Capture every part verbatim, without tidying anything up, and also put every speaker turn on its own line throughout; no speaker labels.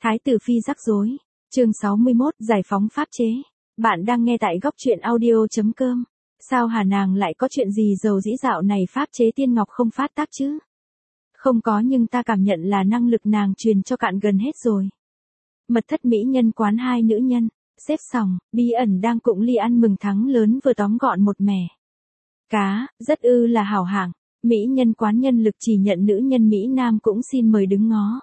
Thái tử phi rắc rối. Chương sáu mươi mốt, giải phóng pháp chế. Bạn đang nghe tại góc truyện audio.com. Sao hả, nàng lại có chuyện gì giàu dĩ dạo này pháp chế tiên ngọc không phát tác chứ? Không có, nhưng ta cảm nhận là năng lực nàng truyền cho cạn gần hết rồi. Mật thất mỹ nhân quán, hai nữ nhân, xếp sòng, bí ẩn đang cụng ly ăn mừng thắng lớn vừa tóm gọn một mẻ cá, rất ư là hảo hạng. Mỹ nhân quán nhân lực chỉ nhận nữ nhân Mỹ Nam cũng xin mời đứng ngó.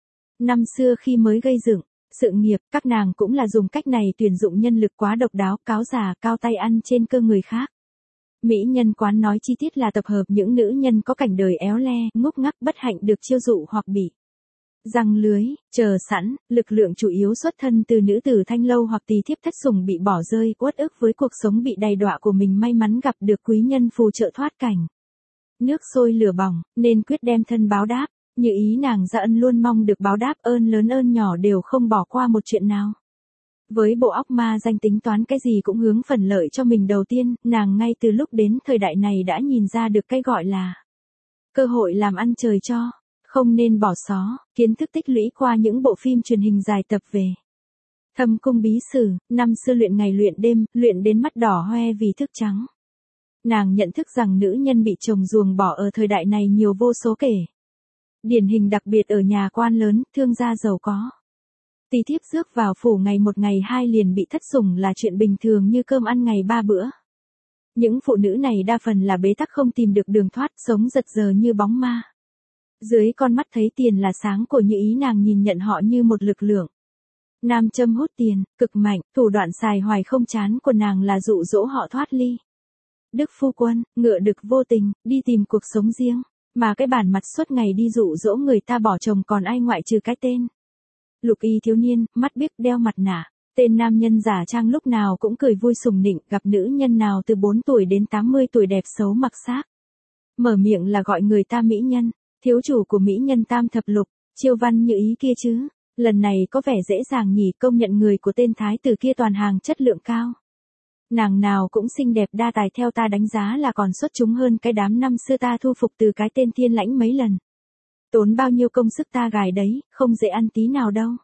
Năm xưa khi mới gây dựng sự nghiệp, các nàng cũng là dùng cách này tuyển dụng nhân lực quá độc đáo, cáo giả cao tay ăn trên cơ người khác. Mỹ nhân quán nói chi tiết là tập hợp những nữ nhân có cảnh đời éo le, ngốc ngắc, bất hạnh được chiêu dụ hoặc bị răng lưới, chờ sẵn, lực lượng chủ yếu xuất thân từ nữ tử thanh lâu hoặc tỳ thiếp thất sủng bị bỏ rơi, uất ức với cuộc sống bị đầy đọa của mình, may mắn gặp được quý nhân phù trợ thoát cảnh nước sôi lửa bỏng, nên quyết đem thân báo đáp. Như ý nàng ra ân luôn mong được báo đáp, ơn lớn ơn nhỏ đều không bỏ qua một chuyện nào. Với bộ óc ma danh tính toán cái gì cũng hướng phần lợi cho mình đầu tiên, nàng ngay từ lúc đến thời đại này đã nhìn ra được cái gọi là cơ hội làm ăn trời cho, không nên bỏ xó, kiến thức tích lũy qua những bộ phim truyền hình dài tập về Thâm cung bí sử, năm xưa luyện ngày luyện đêm, luyện đến mắt đỏ hoe vì thức trắng. Nàng nhận thức rằng nữ nhân bị chồng ruồng bỏ ở thời đại này nhiều vô số kể. Điển hình đặc biệt ở nhà quan lớn, thương gia giàu có. Tỳ thiếp rước vào phủ ngày một ngày hai liền bị thất sủng là chuyện bình thường như cơm ăn ngày ba bữa. Những phụ nữ này đa phần là bế tắc, không tìm được đường thoát, sống giật giờ như bóng ma. Dưới con mắt thấy tiền là sáng của Như ý, nàng nhìn nhận họ như một lực lượng nam châm hút tiền, cực mạnh, thủ đoạn xài hoài không chán của nàng là dụ dỗ họ thoát ly đức phu quân, ngựa đực vô tình, đi tìm cuộc sống riêng. Mà cái bản mặt suốt ngày đi dụ dỗ người ta bỏ chồng còn ai ngoại trừ cái tên lục y thiếu niên, mắt biếc đeo mặt nạ. Tên nam nhân giả trang lúc nào cũng cười vui sùng nịnh, gặp nữ nhân nào từ bốn tuổi đến tám mươi tuổi đẹp xấu mặc xác, mở miệng là gọi người ta mỹ nhân, thiếu chủ của mỹ nhân tam thập lục, chiêu văn Như ý kia chứ. Lần này có vẻ dễ dàng nhỉ, công nhận người của tên thái tử kia toàn hàng chất lượng cao. Nàng nào cũng xinh đẹp đa tài, theo ta đánh giá là còn xuất chúng hơn cái đám năm xưa ta thu phục từ cái tên Thiên Lãnh mấy lần. Tốn bao nhiêu công sức ta gài đấy, không dễ ăn tí nào đâu.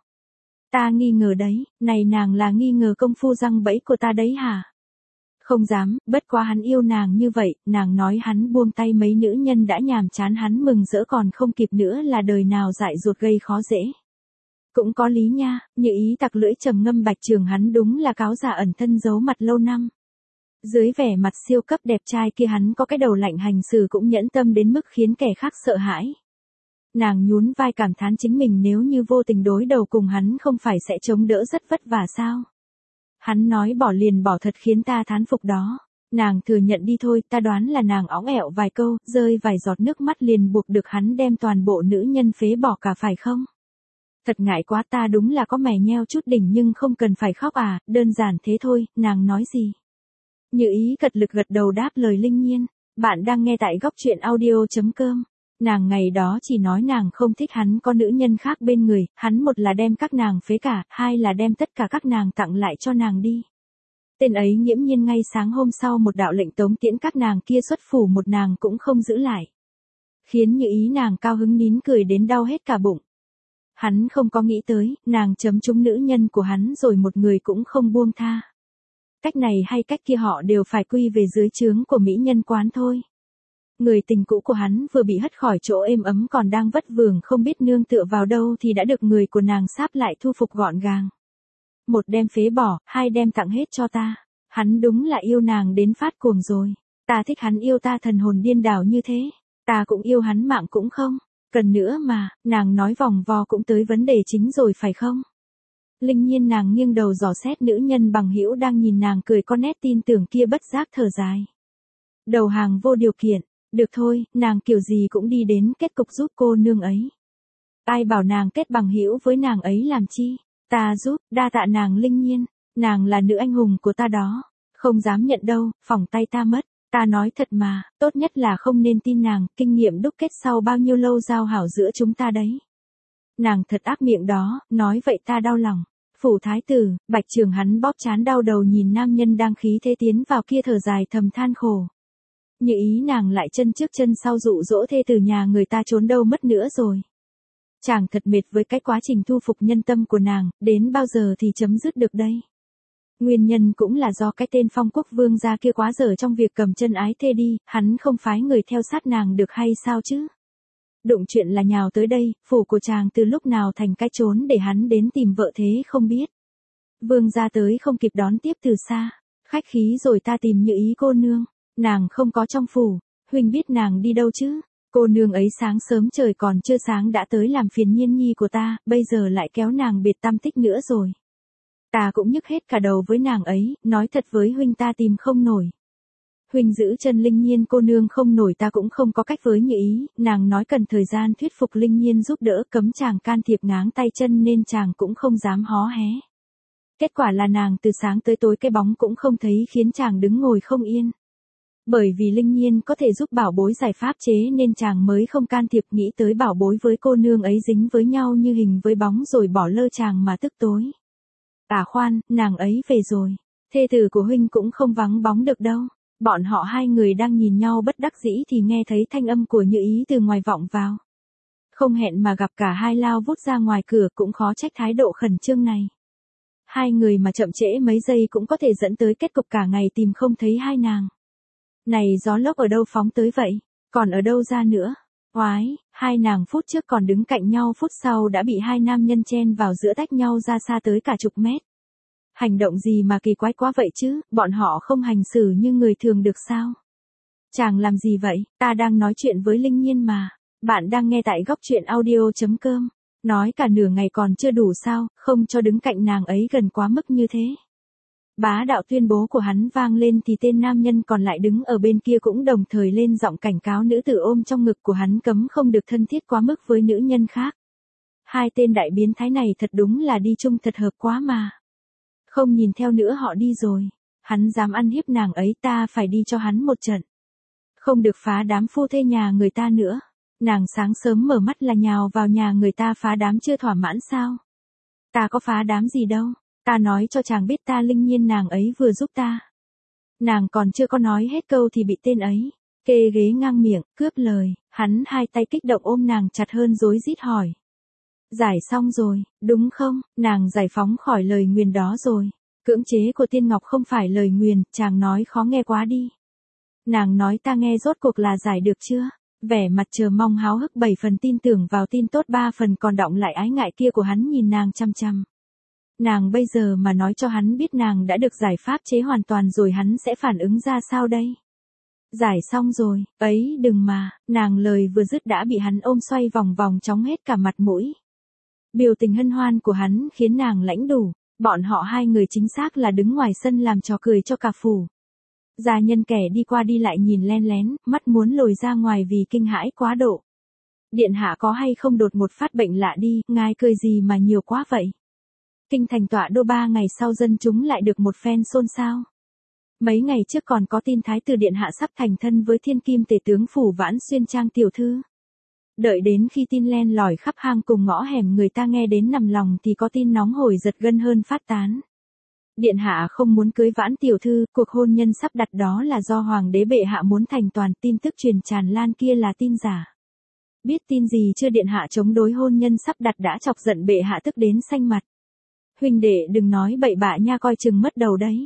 Ta nghi ngờ đấy, này nàng là nghi ngờ công phu răng bẫy của ta đấy hả? Không dám, bất quá hắn yêu nàng như vậy, nàng nói hắn buông tay mấy nữ nhân đã nhàm chán hắn mừng rỡ còn không kịp nữa là đời nào dại dột gây khó dễ. Cũng có lý nha, Như ý tặc lưỡi trầm ngâm, Bạch Trường hắn đúng là cáo giả ẩn thân giấu mặt lâu năm. Dưới vẻ mặt siêu cấp đẹp trai kia hắn có cái đầu lạnh, hành xử cũng nhẫn tâm đến mức khiến kẻ khác sợ hãi. Nàng nhún vai cảm thán chính mình nếu như vô tình đối đầu cùng hắn không phải sẽ chống đỡ rất vất vả sao. Hắn nói bỏ liền bỏ thật khiến ta thán phục đó. Nàng thừa nhận đi thôi, ta đoán là nàng óng ẹo vài câu, rơi vài giọt nước mắt liền buộc được hắn đem toàn bộ nữ nhân phế bỏ cả, phải không? Thật ngại quá, ta đúng là có mè nheo chút đỉnh nhưng không cần phải khóc à, đơn giản thế thôi. Nàng nói gì? Như ý cật lực gật đầu đáp lời Linh Nhiên. Bạn đang nghe tại góc truyện audio.com. Nàng ngày đó chỉ nói nàng không thích hắn có nữ nhân khác bên người, hắn một là đem các nàng phế cả, hai là đem tất cả các nàng tặng lại cho nàng đi. Tên ấy nghiễm nhiên ngay sáng hôm sau một đạo lệnh tống tiễn các nàng kia xuất phủ, một nàng cũng không giữ lại. Khiến Như ý nàng cao hứng nín cười đến đau hết cả bụng. Hắn không có nghĩ tới, nàng chấm trúng nữ nhân của hắn rồi một người cũng không buông tha. Cách này hay cách kia họ đều phải quy về dưới trướng của mỹ nhân quán thôi. Người tình cũ của hắn vừa bị hất khỏi chỗ êm ấm còn đang vất vưởng không biết nương tựa vào đâu thì đã được người của nàng sáp lại thu phục gọn gàng. Một đem phế bỏ, hai đem tặng hết cho ta. Hắn đúng là yêu nàng đến phát cuồng rồi. Ta thích hắn yêu ta thần hồn điên đảo như thế. Ta cũng yêu hắn mạng cũng không cần nữa mà. Nàng nói vòng vo cũng tới vấn đề chính rồi phải không? Linh Nhiên nàng nghiêng đầu dò xét nữ nhân bằng hữu đang nhìn nàng cười con nét tin tưởng kia, bất giác thở dài. Đầu hàng vô điều kiện. Được thôi, nàng kiểu gì cũng đi đến kết cục giúp cô nương ấy. Ai bảo nàng kết bằng hữu với nàng ấy làm chi? Ta giúp, đa tạ nàng Linh Nhiên. Nàng là nữ anh hùng của ta đó. Không dám nhận đâu, phỏng tay ta mất. Ta nói thật mà, tốt nhất là không nên tin nàng, kinh nghiệm đúc kết sau bao nhiêu lâu giao hảo giữa chúng ta đấy. Nàng thật ác miệng đó, nói vậy ta đau lòng. Phủ thái tử, Bạch Trường hắn bóp trán đau đầu nhìn nam nhân đang khí thế tiến vào kia thở dài thầm than khổ. Như ý nàng lại chân trước chân sau dụ dỗ thê từ nhà người ta trốn đâu mất nữa rồi. Chàng thật mệt với cái quá trình thu phục nhân tâm của nàng, đến bao giờ thì chấm dứt được đây? Nguyên nhân cũng là do cái tên Phong Quốc vương gia kia quá dở trong việc cầm chân ái thê đi, hắn không phái người theo sát nàng được hay sao chứ? Đụng chuyện là nhào tới đây, phủ của chàng từ lúc nào thành cái trốn để hắn đến tìm vợ thế không biết. Vương gia tới không kịp đón tiếp từ xa, khách khí rồi ta tìm Như Ý cô nương, nàng không có trong phủ, huynh biết nàng đi đâu chứ? Cô nương ấy sáng sớm trời còn chưa sáng đã tới làm phiền Nhiên nhi của ta, bây giờ lại kéo nàng biệt tam tích nữa rồi. Ta cũng nhức hết cả đầu với nàng ấy, nói thật với huynh ta tìm không nổi. Huynh giữ chân Linh Nhiên cô nương không nổi ta cũng không có cách với Như Ý, nàng nói cần thời gian thuyết phục Linh Nhiên giúp đỡ, cấm chàng can thiệp ngáng tay chân nên chàng cũng không dám hó hé. Kết quả là nàng từ sáng tới tối cái bóng cũng không thấy khiến chàng đứng ngồi không yên. Bởi vì Linh Nhiên có thể giúp bảo bối giải pháp chế nên chàng mới không can thiệp, nghĩ tới bảo bối với cô nương ấy dính với nhau như hình với bóng rồi bỏ lơ chàng mà tức tối. À khoan, nàng ấy về rồi. Thê tử của huynh cũng không vắng bóng được đâu. Bọn họ hai người đang nhìn nhau bất đắc dĩ thì nghe thấy thanh âm của Như Ý từ ngoài vọng vào. Không hẹn mà gặp cả hai lao vút ra ngoài cửa, cũng khó trách thái độ khẩn trương này. Hai người mà chậm trễ mấy giây cũng có thể dẫn tới kết cục cả ngày tìm không thấy hai nàng. Này gió lốc ở đâu phóng tới vậy? Còn ở đâu ra nữa? Oái, hai nàng phút trước còn đứng cạnh nhau, phút sau đã bị hai nam nhân chen vào giữa, tách nhau ra xa tới cả chục mét. Hành động gì mà kỳ quái quá vậy chứ, bọn họ không hành xử như người thường được sao? Chàng làm gì vậy? Ta đang nói chuyện với Linh Nhiên mà. Bạn đang nghe tại góc truyện audio chấm com. Nói cả nửa ngày còn chưa đủ sao, không cho đứng cạnh nàng ấy gần quá mức như thế. Bá đạo tuyên bố của hắn vang lên thì tên nam nhân còn lại đứng ở bên kia cũng đồng thời lên giọng cảnh cáo nữ tử ôm trong ngực của hắn cấm không được thân thiết quá mức với nữ nhân khác. Hai tên đại biến thái này thật đúng là đi chung thật hợp quá mà. Không nhìn theo nữa họ đi rồi. Hắn dám ăn hiếp nàng ấy, ta phải đi cho hắn một trận. Không được phá đám phu thê nhà người ta nữa. Nàng sáng sớm mở mắt là nhào vào nhà người ta phá đám, chưa thỏa mãn sao? Ta có phá đám gì đâu. Ta nói cho chàng biết ta Linh Nhiên nàng ấy vừa giúp ta. Nàng còn chưa có nói hết câu thì bị tên ấy kê ghế ngang miệng, cướp lời. Hắn hai tay kích động ôm nàng chặt hơn rối rít hỏi. Giải xong rồi, đúng không? Nàng giải phóng khỏi lời nguyền đó rồi. Cưỡng chế của Tiên Ngọc không phải lời nguyền, chàng nói khó nghe quá đi. Nàng nói ta nghe rốt cuộc là giải được chưa? Vẻ mặt chờ mong háo hức bảy phần tin tưởng vào tin tốt ba phần còn đọng lại ái ngại kia của hắn nhìn nàng chăm chăm. Nàng bây giờ mà nói cho hắn biết nàng đã được giải pháp chế hoàn toàn rồi hắn sẽ phản ứng ra sao đây? Giải xong rồi, ấy đừng mà, nàng lời vừa dứt đã bị hắn ôm xoay vòng vòng chóng hết cả mặt mũi. Biểu tình hân hoan của hắn khiến nàng lãnh đủ, bọn họ hai người chính xác là đứng ngoài sân làm trò cười cho cả phủ. Gia nhân kẻ đi qua đi lại nhìn len lén, mắt muốn lồi ra ngoài vì kinh hãi quá độ. Điện hạ có hay không đột một phát bệnh lạ đi, ngài cười gì mà nhiều quá vậy? Kinh thành tọa đô ba ngày sau dân chúng lại được một phen xôn xao. Mấy ngày trước còn có tin thái tử điện hạ sắp thành thân với thiên kim tể tướng phủ Vãn Xuyên Trang tiểu thư. Đợi đến khi tin len lỏi khắp hang cùng ngõ hẻm người ta nghe đến nằm lòng thì có tin nóng hổi giật gân hơn phát tán. Điện hạ không muốn cưới Vãn tiểu thư, cuộc hôn nhân sắp đặt đó là do hoàng đế bệ hạ muốn thành toàn, tin tức truyền tràn lan kia là tin giả. Biết tin gì chưa, điện hạ chống đối hôn nhân sắp đặt đã chọc giận bệ hạ tức đến xanh mặt. Huynh đệ đừng nói bậy bạ nha, coi chừng mất đầu đấy.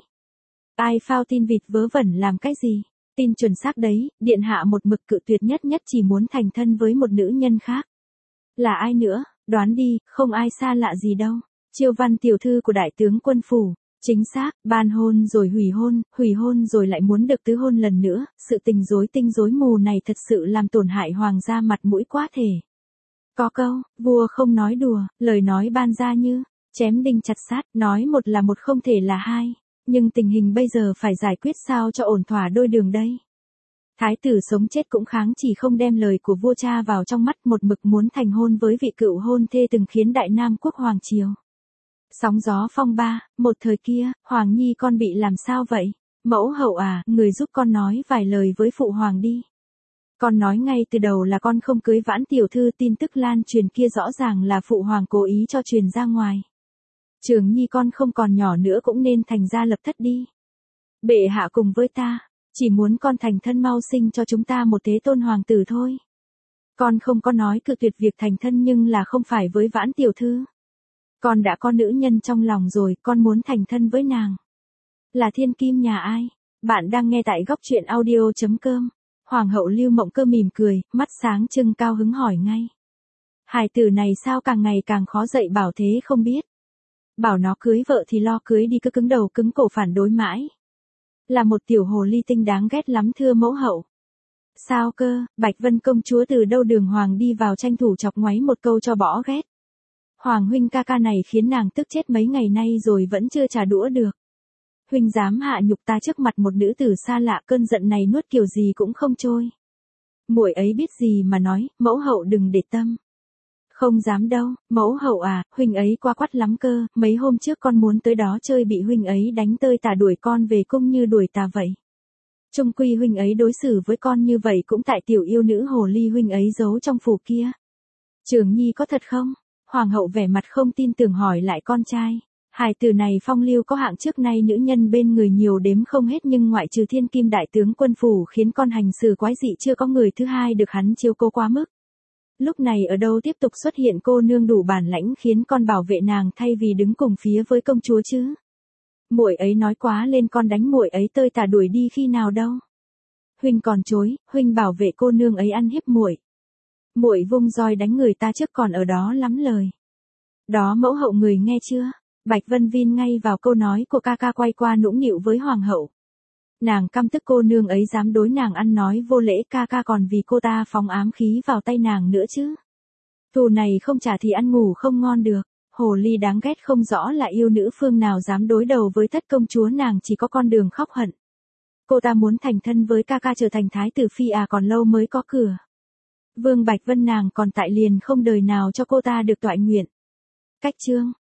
Ai phao tin vịt vớ vẩn làm cái gì? Tin chuẩn xác đấy, điện hạ một mực cự tuyệt, nhất nhất chỉ muốn thành thân với một nữ nhân khác. Là ai nữa, đoán đi, không ai xa lạ gì đâu. Chiêu Văn tiểu thư của đại tướng quân phủ. Chính xác, ban hôn rồi hủy hôn, hủy hôn rồi lại muốn được tứ hôn lần nữa, sự tình rối tinh rối mù này thật sự làm tổn hại hoàng gia mặt mũi quá thể. Có câu, vua không nói đùa, lời nói ban ra như chém đinh chặt sát, nói một là một không thể là hai, nhưng tình hình bây giờ phải giải quyết sao cho ổn thỏa đôi đường đây. Thái tử sống chết cũng kháng chỉ không đem lời của vua cha vào trong mắt, một mực muốn thành hôn với vị cựu hôn thê từng khiến Đại Nam quốc hoàng triều sóng gió phong ba. Một thời kia, Hoàng Nhi con bị làm sao vậy? Mẫu hậu à, người giúp con nói vài lời với phụ hoàng đi. Con nói ngay từ đầu là con không cưới Vãn tiểu thư, tin tức lan truyền kia rõ ràng là phụ hoàng cố ý cho truyền ra ngoài. Trường Nhi con không còn nhỏ nữa cũng nên thành gia lập thất đi. Bệ hạ cùng với ta, chỉ muốn con thành thân mau sinh cho chúng ta một thế tôn hoàng tử thôi. Con không có nói cự tuyệt việc thành thân nhưng là không phải với Vãn tiểu thư. Con đã có nữ nhân trong lòng rồi, con muốn thành thân với nàng. Là thiên kim nhà ai? Bạn đang nghe tại góc truyện audio.com. Hoàng hậu Lưu Mộng Cơ mỉm cười, mắt sáng trưng cao hứng hỏi ngay. Hài tử này sao càng ngày càng khó dạy bảo thế không biết. Bảo nó cưới vợ thì lo cưới đi, cứ cứng đầu cứng cổ phản đối mãi. Là một tiểu hồ ly tinh đáng ghét lắm thưa mẫu hậu. Sao cơ, Bạch Vân công chúa từ đâu đường hoàng đi vào tranh thủ chọc ngoáy một câu cho bỏ ghét. Hoàng huynh ca ca này khiến nàng tức chết mấy ngày nay rồi vẫn chưa trả đũa được. Huynh dám hạ nhục ta trước mặt một nữ tử xa lạ, cơn giận này nuốt kiểu gì cũng không trôi. Muội ấy biết gì mà nói, mẫu hậu đừng để tâm. Không dám đâu, mẫu hậu à, huynh ấy quá quắt lắm cơ, mấy hôm trước con muốn tới đó chơi bị huynh ấy đánh tơi tả đuổi con về cung như đuổi tà vậy. Trung quy huynh ấy đối xử với con như vậy cũng tại tiểu yêu nữ hồ ly huynh ấy giấu trong phủ kia. Trường nhi có thật không? Hoàng hậu vẻ mặt không tin tưởng hỏi lại con trai. Hài tử này phong lưu có hạng, trước nay nữ nhân bên người nhiều đếm không hết, nhưng ngoại trừ thiên kim đại tướng quân phủ khiến con hành xử quái dị, chưa có người thứ hai được hắn chiếu cố quá mức. Lúc này ở đâu tiếp tục xuất hiện cô nương đủ bản lãnh khiến con bảo vệ nàng thay vì đứng cùng phía với công chúa chứ? Muội ấy nói quá lên, con đánh muội ấy tơi tả đuổi đi khi nào đâu. Huynh còn chối, huynh bảo vệ cô nương ấy ăn hiếp muội. Muội vung roi đánh người ta trước còn ở đó lắm lời. Đó mẫu hậu người nghe chưa? Bạch Vân vin ngay vào câu nói của ca ca, quay qua nũng nịu với hoàng hậu. Nàng căm tức cô nương ấy dám đối nàng ăn nói vô lễ, ca ca còn vì cô ta phóng ám khí vào tay nàng nữa chứ. Thù này không trả thì ăn ngủ không ngon được. Hồ ly đáng ghét không rõ là yêu nữ phương nào dám đối đầu với thất công chúa, nàng chỉ có con đường khóc hận. Cô ta muốn thành thân với ca ca trở thành thái tử phi à, còn lâu mới có cửa. Vương Bạch Vân nàng còn tại liền không đời nào cho cô ta được toại nguyện. Cách chương